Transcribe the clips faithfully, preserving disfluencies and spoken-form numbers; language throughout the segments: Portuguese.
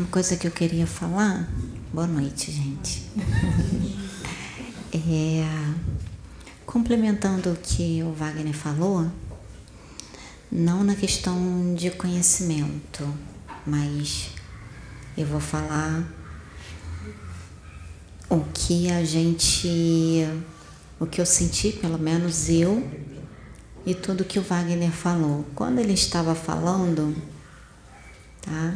uma coisa que eu queria falar. Boa noite, gente. É, complementando o que o Wagner falou, não na questão de conhecimento, mas eu vou falar o que a gente, o que eu senti, pelo menos eu, e tudo que o Wagner falou. Quando ele estava falando, tá?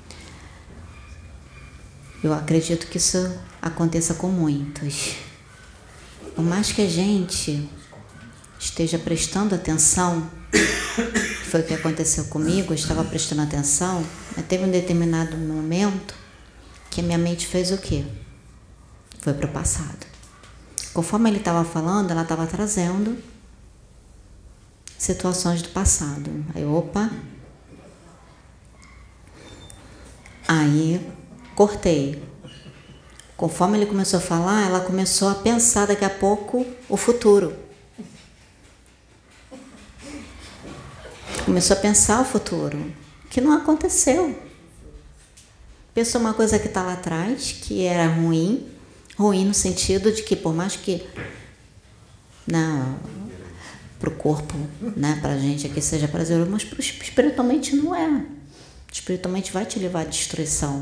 Eu acredito que isso aconteça com muitos. Por mais que a gente esteja prestando atenção, foi o que aconteceu comigo, eu estava prestando atenção, mas teve um determinado momento que a minha mente fez o quê? Foi para o passado. Conforme ele estava falando, ela estava trazendo situações do passado. Aí, opa. Aí, cortei. Conforme ele começou a falar, ela começou a pensar daqui a pouco o futuro. Começou a pensar o futuro, que não aconteceu. Pensou uma coisa que está lá atrás, que era ruim, ruim no sentido de que por mais que para o corpo, né, para a gente aqui seja prazeroso, mas pro, espiritualmente não é. Espiritualmente vai te levar à destruição.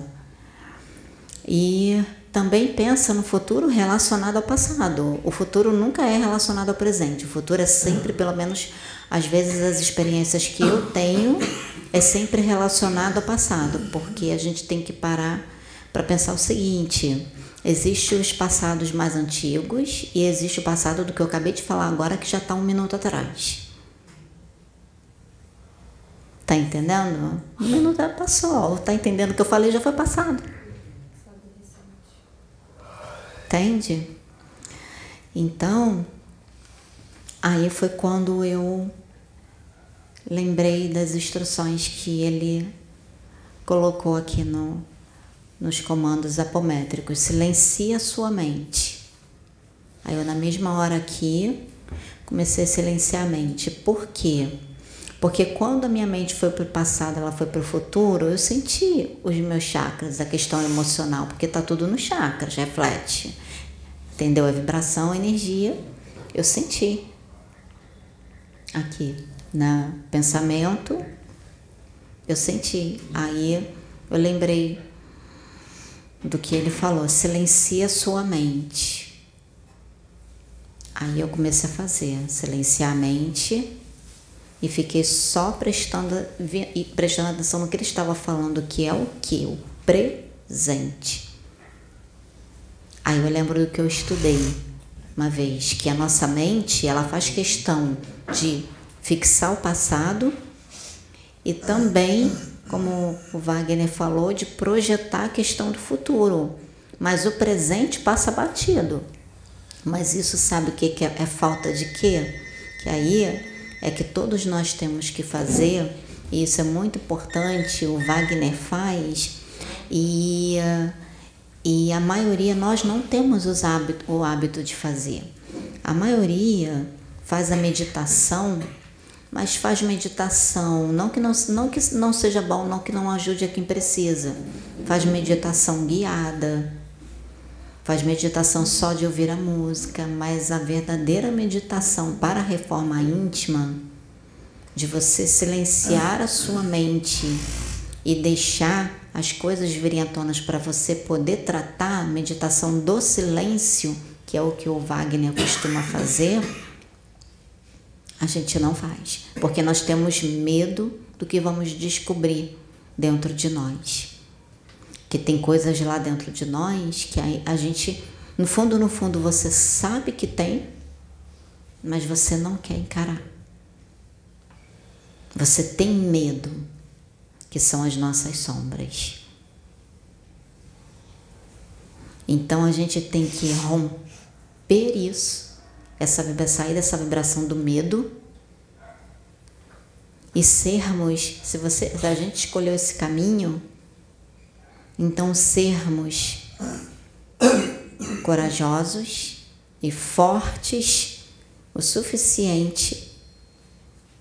E também pensa no futuro relacionado ao passado. O futuro nunca é relacionado ao presente. O futuro é sempre, pelo menos, às vezes as experiências que eu tenho, é sempre relacionado ao passado, porque a gente tem que parar para pensar o seguinte: existem os passados mais antigos e existe o passado do que eu acabei de falar agora, que já está um minuto atrás. Tá entendendo? Um minuto passou. Tá entendendo o que eu falei? Já foi passado. Entende? Então, aí foi quando eu lembrei das instruções que ele colocou aqui no, nos comandos apométricos. Silencia a sua mente. Aí eu, na mesma hora aqui, comecei a silenciar a mente. Por quê? Porque quando a minha mente foi para o passado, ela foi para o futuro, eu senti os meus chakras, a questão emocional, porque está tudo nos chakras, reflete. Entendeu? A vibração, a energia, eu senti. Aqui, no pensamento, eu senti. Aí eu lembrei do que ele falou: silencia a sua mente. Aí eu comecei a fazer, silenciar a mente. E fiquei só prestando, prestando atenção no que ele estava falando, que é o que? O presente. Aí eu lembro do que eu estudei uma vez, que a nossa mente, ela faz questão de fixar o passado e também, como o Wagner falou, de projetar a questão do futuro. Mas o presente passa batido. Mas isso sabe o que é, é falta de quê? Que aí é que todos nós temos que fazer, e isso é muito importante, o Wagner faz, e, e a maioria nós não temos os hábito, o hábito de fazer. A maioria faz a meditação, mas faz meditação, não que não, não que não seja bom, não que não ajude a quem precisa, faz meditação guiada, faz meditação só de ouvir a música, mas a verdadeira meditação para a reforma íntima, de você silenciar a sua mente e deixar as coisas virem à tona para você poder tratar, a meditação do silêncio, que é o que o Wagner costuma fazer, a gente não faz, porque nós temos medo do que vamos descobrir dentro de nós. Que tem coisas lá dentro de nós que a, a gente, no fundo, no fundo, você sabe que tem, mas você não quer encarar. Você tem medo, que são as nossas sombras. Então a gente tem que romper isso, essa, sair dessa vibração do medo e sermos, se, você, se a gente escolheu esse caminho, então sermos corajosos e fortes o suficiente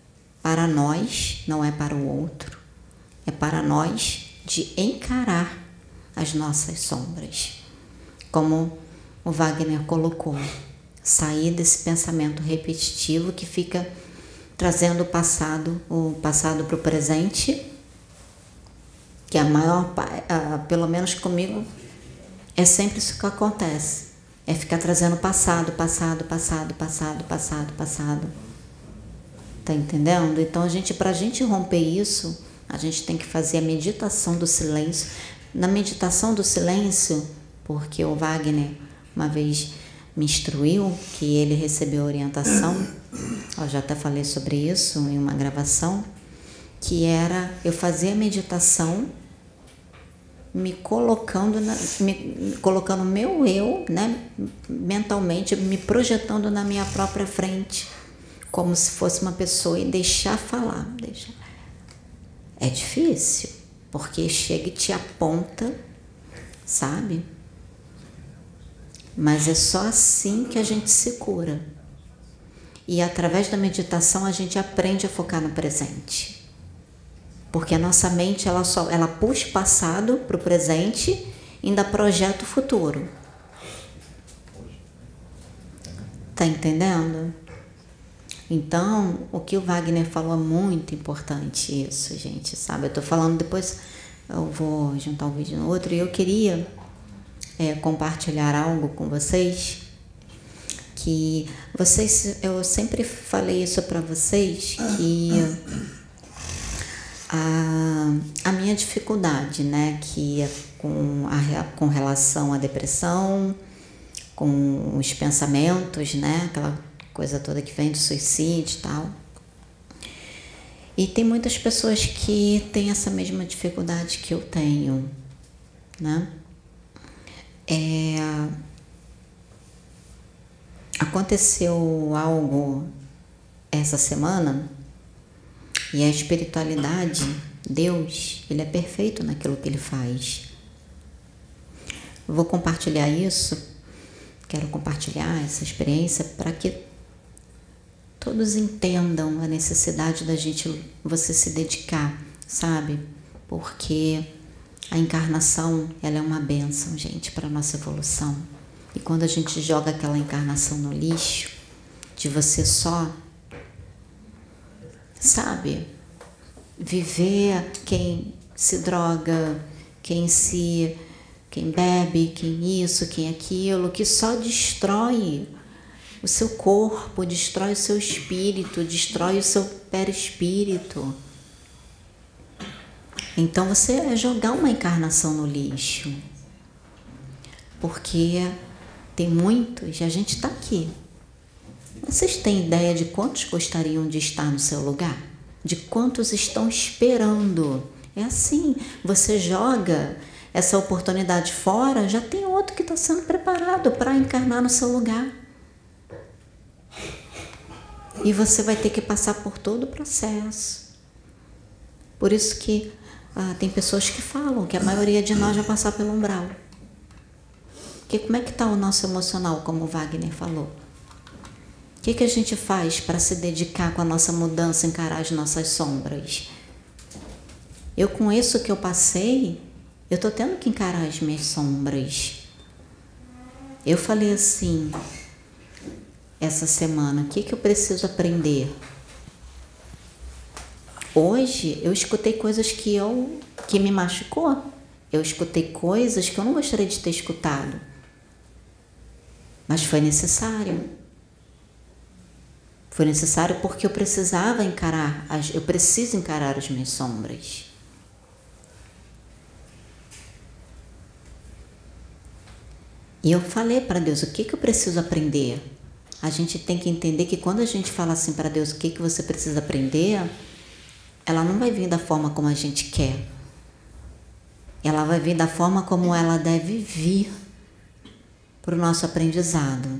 para nós, não é para o outro, é para nós de encarar as nossas sombras. Como o Wagner colocou, sair desse pensamento repetitivo que fica trazendo o passado, o passado para o presente, que a maior, pelo menos comigo, é sempre isso que acontece. É ficar trazendo passado, passado, passado, passado, passado, passado. Tá entendendo? Então, a gente, para a gente romper isso, a gente tem que fazer a meditação do silêncio. Na meditação do silêncio, porque o Wagner uma vez me instruiu, que ele recebeu orientação, eu já até falei sobre isso em uma gravação, que era eu fazer a meditação me colocando, na, me colocando meu eu, né, mentalmente, me projetando na minha própria frente, como se fosse uma pessoa e deixar falar. Deixar. É difícil, porque chega e te aponta, sabe? Mas é só assim que a gente se cura. E através da meditação a gente aprende a focar no presente. Porque a nossa mente, ela, só, ela puxa o passado para o presente e ainda projeta o futuro. Tá entendendo? Então, o que o Wagner falou é muito importante isso, gente, sabe? Eu tô falando, depois eu vou juntar um vídeo no outro, e eu queria é, compartilhar algo com vocês, que vocês, eu sempre falei isso para vocês, que a, a minha dificuldade, né, que é com, a, com relação à depressão, com os pensamentos, né, aquela coisa toda que vem do suicídio e tal. E tem muitas pessoas que têm essa mesma dificuldade que eu tenho, né? É, aconteceu algo essa semana e a espiritualidade, Deus, ele é perfeito naquilo que ele faz. Eu vou compartilhar isso, quero compartilhar essa experiência para que todos entendam a necessidade da gente, você se dedicar, sabe? Porque a encarnação, ela é uma bênção, gente, para a nossa evolução. E quando a gente joga aquela encarnação no lixo, de você só, sabe, viver quem se droga, quem se, quem bebe, quem isso, quem aquilo, que só destrói o seu corpo, destrói o seu espírito, destrói o seu perispírito. Então você é jogar uma encarnação no lixo. Porque tem muitos, e a gente está aqui. Vocês têm ideia de quantos gostariam de estar no seu lugar? De quantos estão esperando? É assim, você joga essa oportunidade fora, já tem outro que está sendo preparado para encarnar no seu lugar. E você vai ter que passar por todo o processo. Por isso que ah, tem pessoas que falam que a maioria de nós vai passar pelo umbral. Porque como é que está o nosso emocional, como o Wagner falou? O que, que a gente faz para se dedicar com a nossa mudança, encarar as nossas sombras? Eu, com isso que eu passei, eu estou tendo que encarar as minhas sombras. Eu falei assim, essa semana, o que, que eu preciso aprender? Hoje, eu escutei coisas que, eu, que me machucou. Eu escutei coisas que eu não gostaria de ter escutado. Mas foi necessário. Foi necessário porque eu precisava encarar, as, eu preciso encarar as minhas sombras. E eu falei para Deus, o que, que eu preciso aprender? A gente tem que entender que quando a gente fala assim para Deus, o que, que você precisa aprender, ela não vai vir da forma como a gente quer. Ela vai vir da forma como ela deve vir para o nosso aprendizado.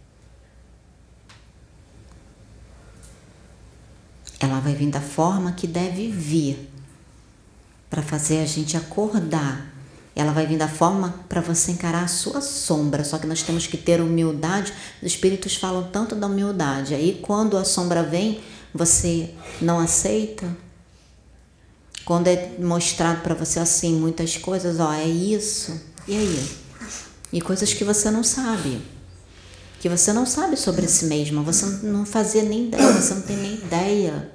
Ela vai vir da forma que deve vir para fazer a gente acordar. Ela vai vir da forma para você encarar a sua sombra, só que nós temos que ter humildade. Os espíritos falam tanto da humildade. Aí quando a sombra vem, você não aceita, Quando é mostrado para você assim, muitas coisas, ó, é isso, e aí? E coisas que você não sabe. Que você não sabe sobre si mesma, você não fazia nem ideia, você não tem nem ideia.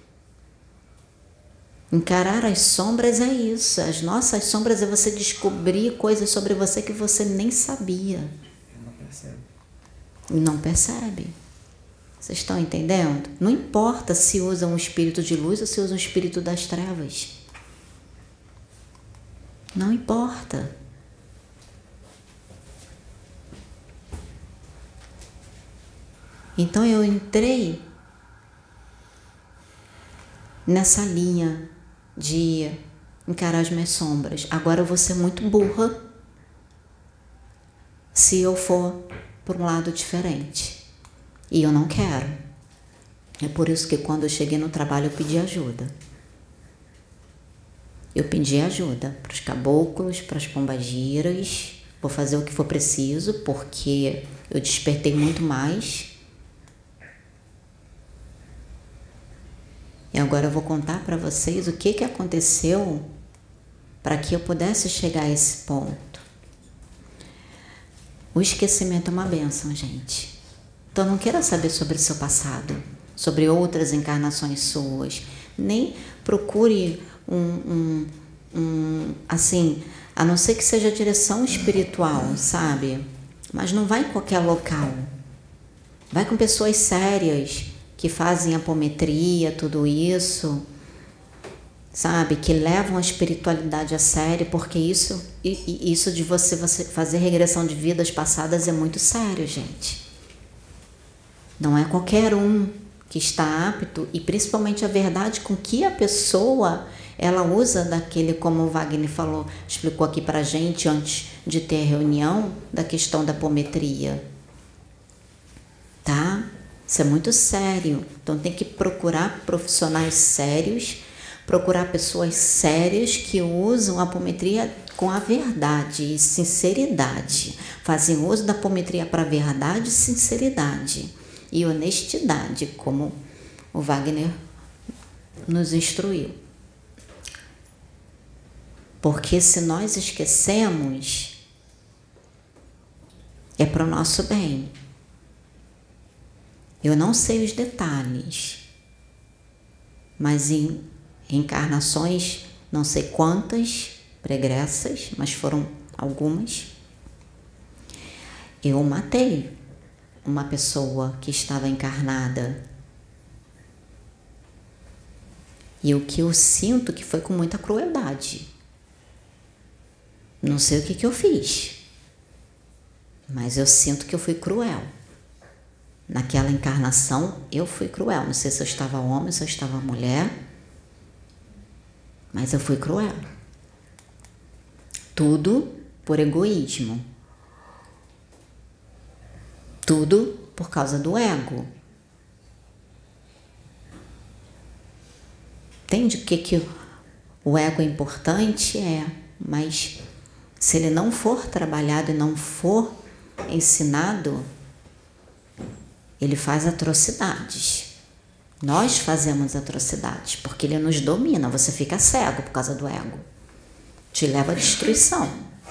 Encarar as sombras é isso. As nossas sombras é você descobrir coisas sobre você que você nem sabia. Não percebe. E não percebe. Vocês estão entendendo? Não importa se usa um espírito de luz ou se usa um espírito das trevas. Não importa. Então eu entrei nessa linha de encarar as minhas sombras. Agora eu vou ser muito burra se eu for por um lado diferente. E eu não quero. É por isso que quando eu cheguei no trabalho eu pedi ajuda. Eu pedi ajuda para os caboclos, para as pombagiras. Vou fazer o que for preciso, porque eu despertei muito mais. E agora eu vou contar para vocês o que, que aconteceu para que eu pudesse chegar a esse ponto. O esquecimento é uma bênção, gente. Então não queira saber sobre o seu passado, sobre outras encarnações suas. Nem procure um, um, um, assim, a não ser que seja direção espiritual, sabe? Mas não vai em qualquer local. Vai com pessoas sérias, que fazem apometria, tudo isso, sabe? Que levam a espiritualidade a sério, porque isso, isso de você, você fazer regressão de vidas passadas é muito sério, gente. Não é qualquer um que está apto, e principalmente a verdade com que a pessoa, ela usa daquele, como o Wagner falou, explicou aqui pra gente antes de ter a reunião, da questão da apometria, tá? Isso é muito sério, então tem que procurar profissionais sérios, procurar pessoas sérias que usam a apometria com a verdade e sinceridade, fazem uso da apometria para verdade, sinceridade e honestidade, como o Wagner nos instruiu. Porque se nós esquecemos, é para o nosso bem. Eu não sei os detalhes, mas em encarnações, não sei quantas pregressas, mas foram algumas, eu matei uma pessoa que estava encarnada. E o que eu sinto que foi com muita crueldade. Não sei o que que eu fiz, mas eu sinto que eu fui cruel. Naquela encarnação, eu fui cruel. Não sei se eu estava homem, se eu estava mulher, mas eu fui cruel. Tudo por egoísmo. Tudo por causa do ego. Entende o que, que o ego é importante? É, mas se ele não for trabalhado e não for ensinado, ele faz atrocidades. Nós fazemos atrocidades, porque ele nos domina. Você fica cego por causa do ego. Te leva à destruição.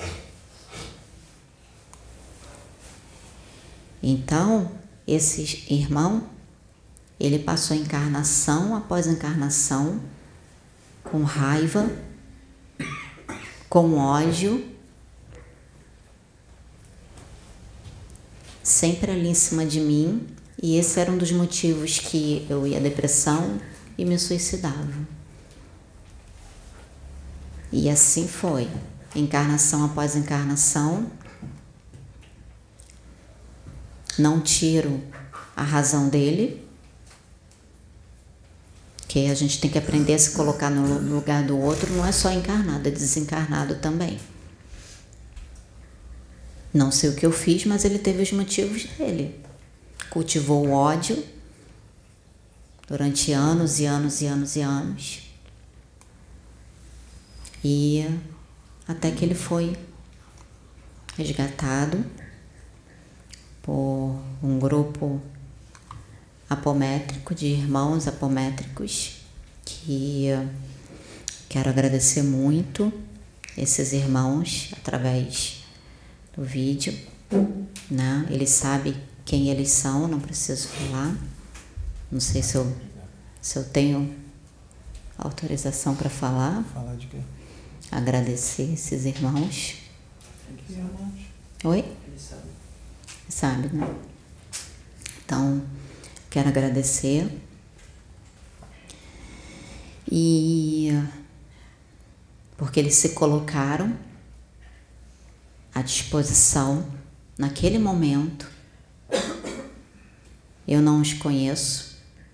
Então, esse irmão, ele passou encarnação após encarnação, com raiva, com ódio, sempre ali em cima de mim. E esse era um dos motivos que eu ia à depressão e me suicidava. E assim foi, encarnação após encarnação. Não tiro a razão dele, que a gente tem que aprender a se colocar no lugar do outro, não é só encarnado, é desencarnado também. Não sei o que eu fiz, mas ele teve os motivos dele. Cultivou o ódio durante anos e anos e anos e anos. E até que ele foi resgatado por um grupo apométrico, de irmãos apométricos, que Quero agradecer muito esses irmãos através do vídeo, né? Eles sabem quem eles são, não preciso falar. Não sei se eu, se eu tenho autorização para falar. Falar de quê? Agradecer esses irmãos. Que irmãos? Oi? Eles sabem. Sabe, né? Então, quero agradecer. E porque eles se colocaram à disposição naquele momento. Eu não os conheço,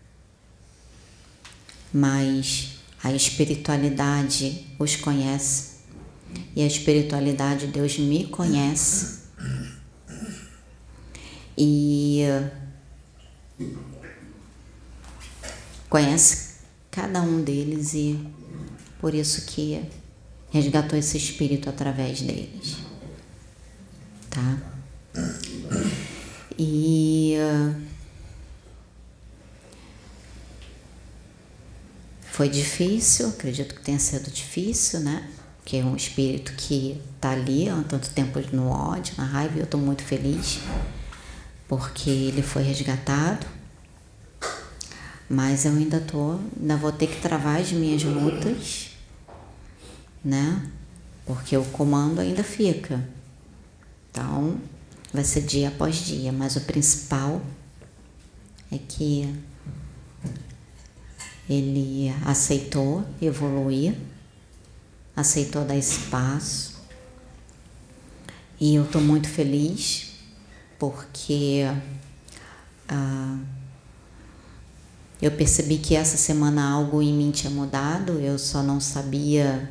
mas a espiritualidade os conhece e a espiritualidade de Deus me conhece e conhece cada um deles e por isso que resgatou esse espírito através deles, tá? E foi difícil, acredito que tenha sido difícil, né? Porque é um espírito que tá ali há tanto tempo no ódio, na raiva, e eu estou muito feliz porque ele foi resgatado. Mas eu ainda tô, ainda vou ter que travar as minhas lutas, né? Porque o comando ainda fica. Então, vai ser dia após dia, mas o principal é que ele aceitou evoluir, aceitou dar espaço. E eu tô muito feliz porque ah, eu percebi que essa semana algo em mim tinha mudado, eu só não sabia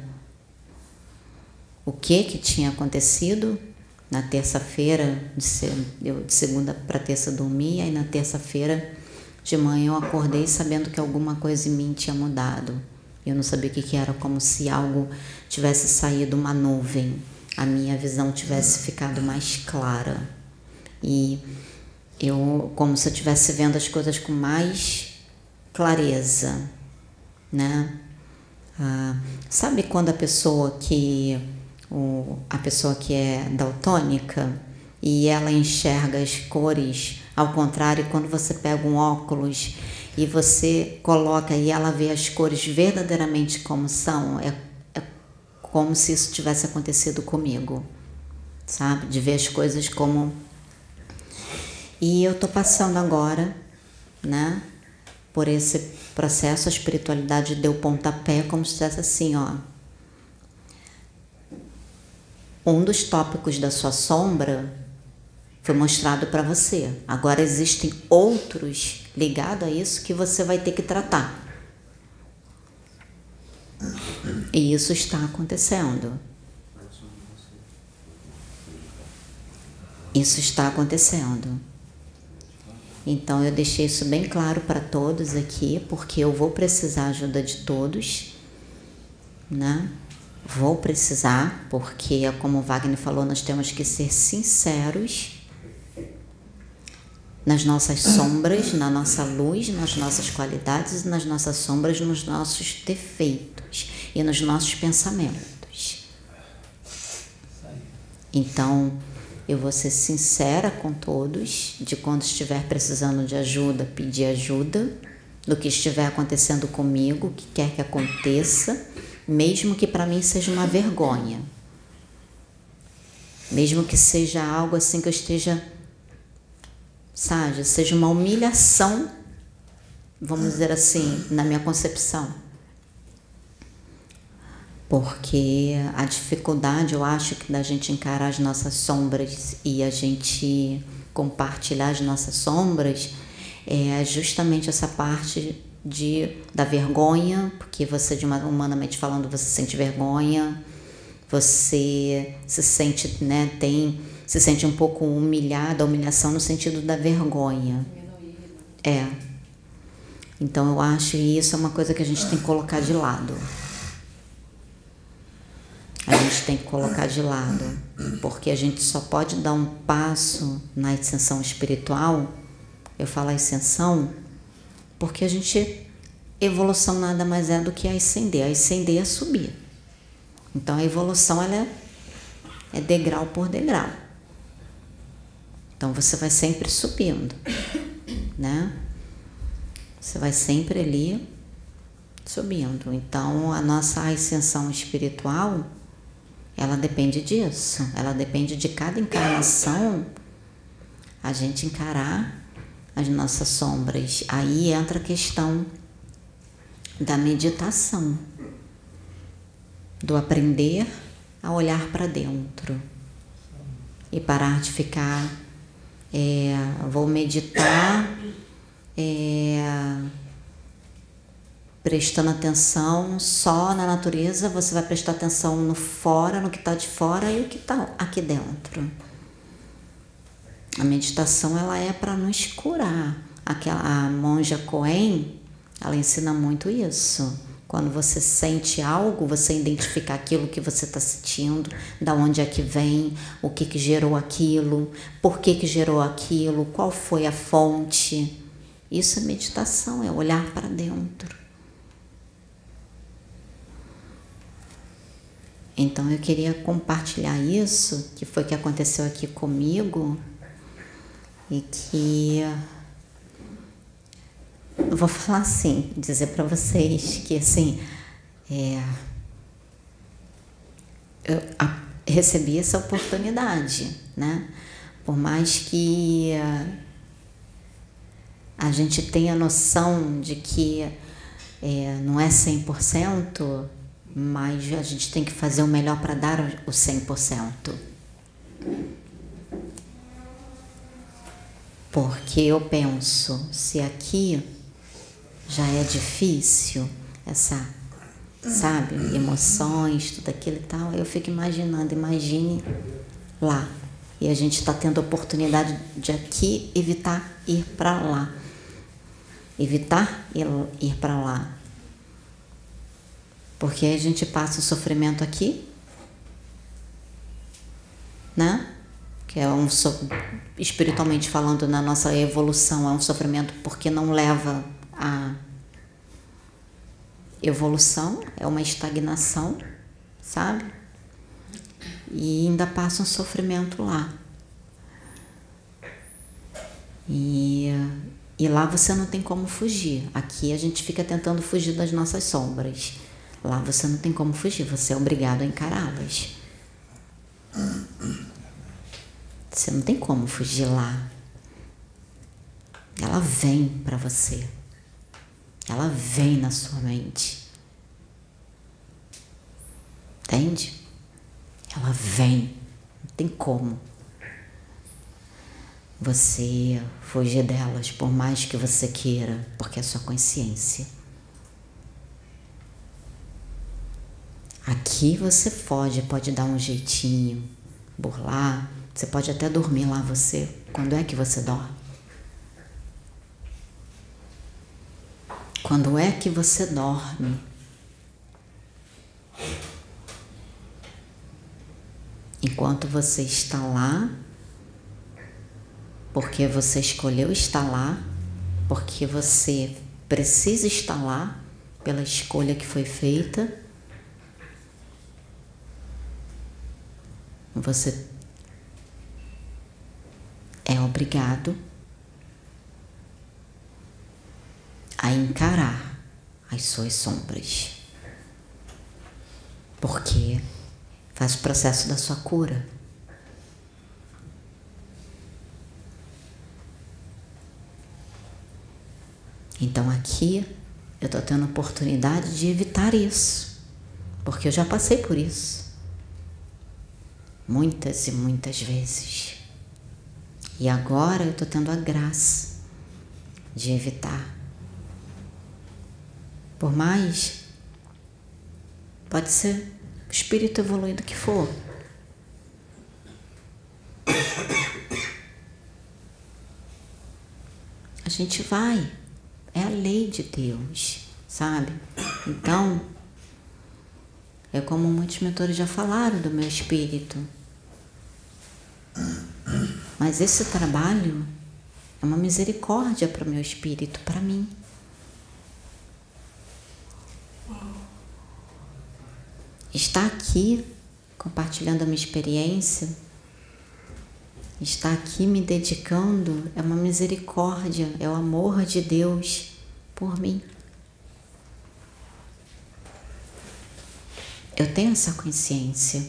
o que que tinha acontecido. Na terça-feira, eu de segunda para terça dormi, aí na terça-feira de manhã eu acordei sabendo que alguma coisa em mim tinha mudado. Eu não sabia o que que era, como se algo tivesse saído uma nuvem, a minha visão tivesse ficado mais clara. E eu, como se eu estivesse vendo as coisas com mais clareza, né? Ah, sabe quando a pessoa que o, a pessoa que é daltônica e ela enxerga as cores ao contrário, quando você pega um óculos e você coloca e ela vê as cores verdadeiramente como são, é, é como se isso tivesse acontecido comigo, sabe? De ver as coisas como... E eu tô passando agora, né? Por esse processo, a espiritualidade deu pontapé, como se estivesse assim, ó. Um dos tópicos da sua sombra foi mostrado para você. Agora existem outros ligados a isso que você vai ter que tratar. E isso está acontecendo. Isso está acontecendo. Então eu deixei isso bem claro para todos aqui, porque eu vou precisar da ajuda de todos, né? Vou precisar, porque como o Wagner falou, nós temos que ser sinceros nas nossas sombras, na nossa luz, nas nossas qualidades, nas nossas sombras, nos nossos defeitos e nos nossos pensamentos. Então, eu vou ser sincera com todos, de quando estiver precisando de ajuda, pedir ajuda, do que estiver acontecendo comigo, o que quer que aconteça, mesmo que para mim seja uma vergonha. Mesmo que seja algo assim que eu esteja, sabe, seja uma humilhação, vamos dizer assim, na minha concepção. Porque a dificuldade, eu acho, que da gente encarar as nossas sombras e a gente compartilhar as nossas sombras é justamente essa parte de, da vergonha, porque você, de uma, humanamente falando, você sente vergonha, você se sente, né, tem, se sente um pouco humilhada, a humilhação no sentido da vergonha. É. Então eu acho que isso é uma coisa que a gente tem que colocar de lado. A gente tem que colocar de lado, porque a gente só pode dar um passo na ascensão espiritual. Eu falo ascensão porque a gente evolução nada mais é do que ascender. Ascender é subir. Então a evolução ela é, é degrau por degrau. Então você vai sempre subindo, né? Você vai sempre ali subindo. Então a nossa ascensão espiritual, ela depende disso. Ela depende de cada encarnação a gente encarar as nossas sombras. Aí entra a questão da meditação, do aprender a olhar para dentro e parar de ficar, é, vou meditar, é, prestando atenção só na natureza. Você vai prestar atenção no fora, no que está de fora e o que está aqui dentro. A meditação ela é para nos curar. Aquela, a monja Coen, ela ensina muito isso. Quando você sente algo, você identifica aquilo que você está sentindo, da onde é que vem, o que que gerou aquilo, por que que gerou aquilo, qual foi a fonte. Isso é meditação, é olhar para dentro. Então eu queria compartilhar isso, que foi o que aconteceu aqui comigo, e que eu vou falar assim, dizer para vocês que assim, é, eu a, recebi essa oportunidade, né? Por mais que a gente tenha noção de que é, não é cem por cento, mas a gente tem que fazer o melhor para dar o cem por cento. Porque eu penso, se aqui já é difícil, essa, sabe, emoções, tudo aquilo e tal, eu fico imaginando, imagine lá. E a gente está tendo a oportunidade de aqui evitar ir para lá. Evitar ir, ir para lá. Porque a gente passa o sofrimento aqui, né? Que é um, espiritualmente falando, na nossa evolução, é um sofrimento porque não leva a evolução, é uma estagnação, sabe? E ainda passa um sofrimento lá. E, e lá você não tem como fugir. Aqui a gente fica tentando fugir das nossas sombras. Lá você não tem como fugir, você é obrigado a encará-las. Você não tem como fugir lá. Ela vem para você. Ela vem na sua mente. Entende? Ela vem. Não tem como você fugir delas, por mais que você queira, porque é sua consciência. Aqui você foge, pode dar um jeitinho, burlar. Você pode até dormir lá, você. Quando é que você dorme? Quando é que você dorme? Enquanto você está lá, porque você escolheu estar lá, porque você precisa estar lá pela escolha que foi feita, você é obrigado a encarar as suas sombras, porque faz o processo da sua cura. Então aqui eu estou tendo a oportunidade de evitar isso, porque eu já passei por isso muitas e muitas vezes. E agora eu estou tendo a graça de evitar. Por mais, pode ser o espírito evoluído que for. A gente vai. É a lei de Deus, sabe? Então, é como muitos mentores já falaram do meu espírito. Mas esse trabalho é uma misericórdia para o meu espírito, para mim. Estar aqui compartilhando a minha experiência, estar aqui me dedicando é uma misericórdia, é o amor de Deus por mim. Eu tenho essa consciência.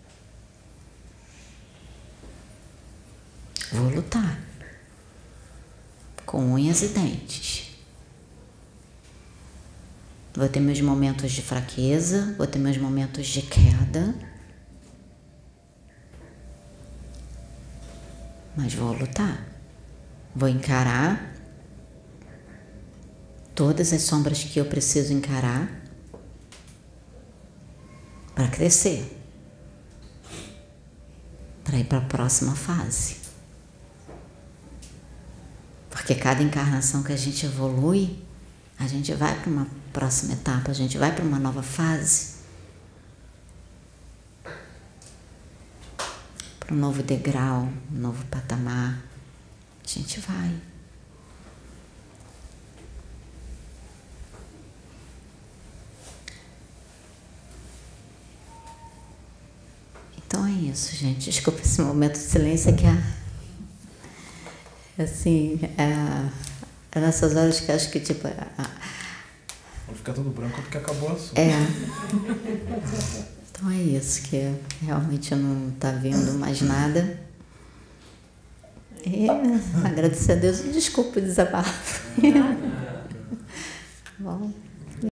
Vou lutar com unhas e dentes. Vou ter meus momentos de fraqueza, vou ter meus momentos de queda, mas vou lutar. Vou encarar todas as sombras que eu preciso encarar para crescer, para ir para a próxima fase. Porque cada encarnação que a gente evolui, a gente vai para uma próxima etapa, a gente vai para uma nova fase, para um novo degrau, um novo patamar. A gente vai. Então é isso, gente. Desculpa esse momento de silêncio que é assim, é, é nessas horas que eu acho que tipo. É, Quando fica tudo branco é porque acabou o assunto. É. Então é isso, que realmente não está vendo mais nada. E agradecer a Deus e desculpa o desabafo. Bom.